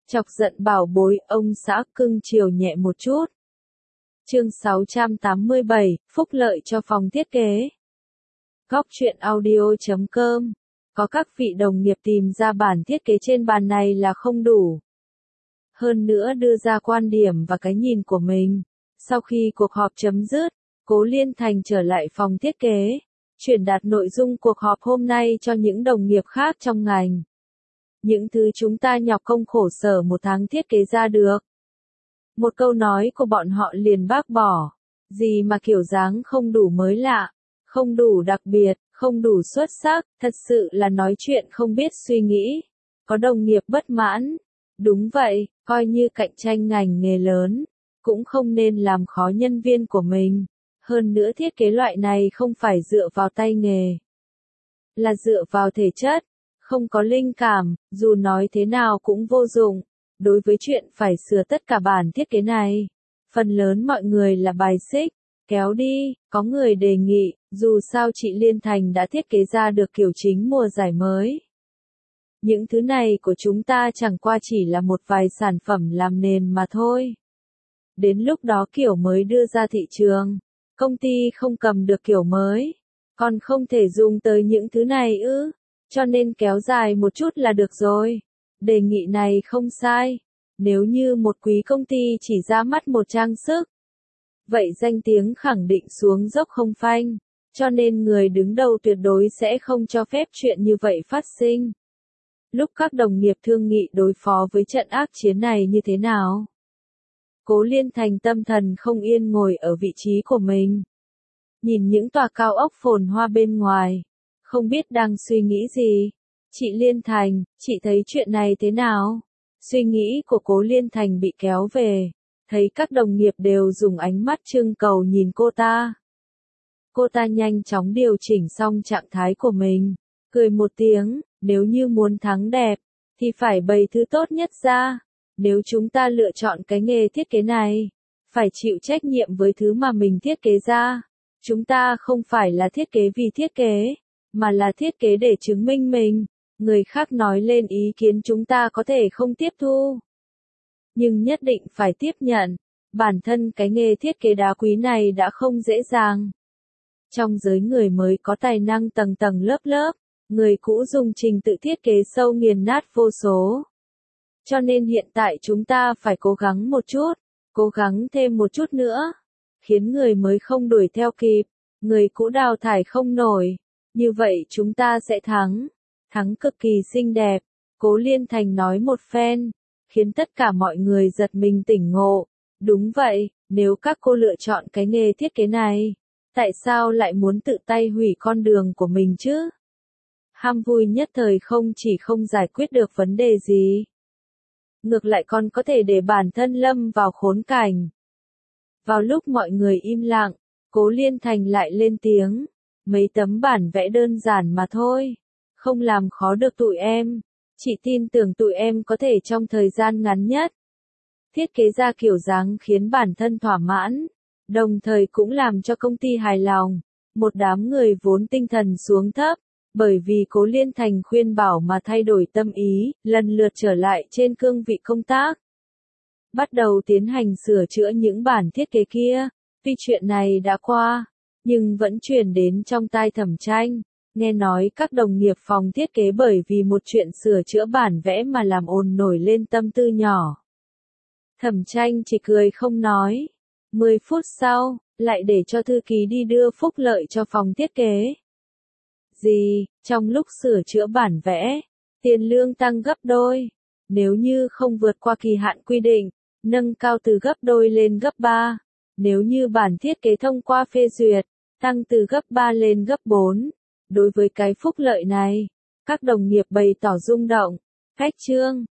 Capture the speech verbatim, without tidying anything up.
Chọc giận bảo bối, ông xã cưng chiều nhẹ một chút. Chương sáu trăm tám mươi bảy, phúc lợi cho phòng thiết kế. Góc truyện audio chấm com. Có các vị đồng nghiệp tìm ra bản thiết kế trên bàn này là không đủ. Hơn nữa đưa ra quan điểm và cái nhìn của mình. Sau khi cuộc họp chấm dứt, Cố Liên Thành trở lại phòng thiết kế, truyền đạt nội dung cuộc họp hôm nay cho những đồng nghiệp khác trong ngành. Những thứ chúng ta nhọc công khổ sở một tháng thiết kế ra được. Một câu nói của bọn họ liền bác bỏ. Gì mà kiểu dáng không đủ mới lạ, không đủ đặc biệt, không đủ xuất sắc, thật sự là nói chuyện không biết suy nghĩ. Có đồng nghiệp bất mãn. Đúng vậy, coi như cạnh tranh ngành nghề lớn, cũng không nên làm khó nhân viên của mình. Hơn nữa thiết kế loại này không phải dựa vào tay nghề, là dựa vào thể chất. Không có linh cảm, dù nói thế nào cũng vô dụng. Đối với chuyện phải sửa tất cả bản thiết kế này, phần lớn mọi người là bài xích, kéo đi. Có người đề nghị, dù sao chị Liên Thành đã thiết kế ra được kiểu chính mùa giải mới. Những thứ này của chúng ta chẳng qua chỉ là một vài sản phẩm làm nền mà thôi. Đến lúc đó kiểu mới đưa ra thị trường, công ty không cầm được kiểu mới, còn không thể dùng tới những thứ này ư, cho nên kéo dài một chút là được rồi. Đề nghị này không sai, nếu như một quý công ty chỉ ra mắt một trang sức, vậy danh tiếng khẳng định xuống dốc không phanh, cho nên người đứng đầu tuyệt đối sẽ không cho phép chuyện như vậy phát sinh. Lúc các đồng nghiệp thương nghị đối phó với trận ác chiến này như thế nào, Cố Liên Thành tâm thần không yên ngồi ở vị trí của mình, nhìn những tòa cao ốc phồn hoa bên ngoài, không biết đang suy nghĩ gì. Chị Liên Thành, chị thấy chuyện này thế nào? Suy nghĩ của Cố Liên Thành bị kéo về, thấy các đồng nghiệp đều dùng ánh mắt trưng cầu nhìn cô ta. Cô ta nhanh chóng điều chỉnh xong trạng thái của mình, cười một tiếng, nếu như muốn thắng đẹp, thì phải bày thứ tốt nhất ra. Nếu chúng ta lựa chọn cái nghề thiết kế này, phải chịu trách nhiệm với thứ mà mình thiết kế ra. Chúng ta không phải là thiết kế vì thiết kế, mà là thiết kế để chứng minh mình. Người khác nói lên ý kiến chúng ta có thể không tiếp thu, nhưng nhất định phải tiếp nhận. Bản thân cái nghề thiết kế đá quý này đã không dễ dàng. Trong giới người mới có tài năng tầng tầng lớp lớp, người cũ dùng trình tự thiết kế sâu nghiền nát vô số. Cho nên hiện tại chúng ta phải cố gắng một chút, cố gắng thêm một chút nữa, khiến người mới không đuổi theo kịp, người cũ đào thải không nổi. Như vậy chúng ta sẽ thắng. Thắng cực kỳ xinh đẹp, Cố Liên Thành nói một phen, khiến tất cả mọi người giật mình tỉnh ngộ. Đúng vậy, nếu các cô lựa chọn cái nghề thiết kế này, tại sao lại muốn tự tay hủy con đường của mình chứ? Ham vui nhất thời không chỉ không giải quyết được vấn đề gì, ngược lại còn có thể để bản thân lâm vào khốn cảnh. Vào lúc mọi người im lặng, Cố Liên Thành lại lên tiếng, mấy tấm bản vẽ đơn giản mà thôi, không làm khó được tụi em. Chị tin tưởng tụi em có thể trong thời gian ngắn nhất thiết kế ra kiểu dáng khiến bản thân thỏa mãn, đồng thời cũng làm cho công ty hài lòng. Một đám người vốn tinh thần xuống thấp, bởi vì Cố Liên Thành khuyên bảo mà thay đổi tâm ý, lần lượt trở lại trên cương vị công tác, bắt đầu tiến hành sửa chữa những bản thiết kế kia. Tuy chuyện này đã qua, nhưng vẫn truyền đến trong tai Thẩm Tranh. Nghe nói các đồng nghiệp phòng thiết kế bởi vì một chuyện sửa chữa bản vẽ mà làm ồn nổi lên tâm tư nhỏ. Thẩm Tranh chỉ cười không nói. Mười phút sau, lại để cho thư ký đi đưa phúc lợi cho phòng thiết kế. Gì, trong lúc sửa chữa bản vẽ, tiền lương tăng gấp đôi. Nếu như không vượt qua kỳ hạn quy định, nâng cao từ gấp đôi lên gấp ba. Nếu như bản thiết kế thông qua phê duyệt, tăng từ gấp ba lên gấp bốn. Đối với cái phúc lợi này, các đồng nghiệp bày tỏ rung động. Khách trương,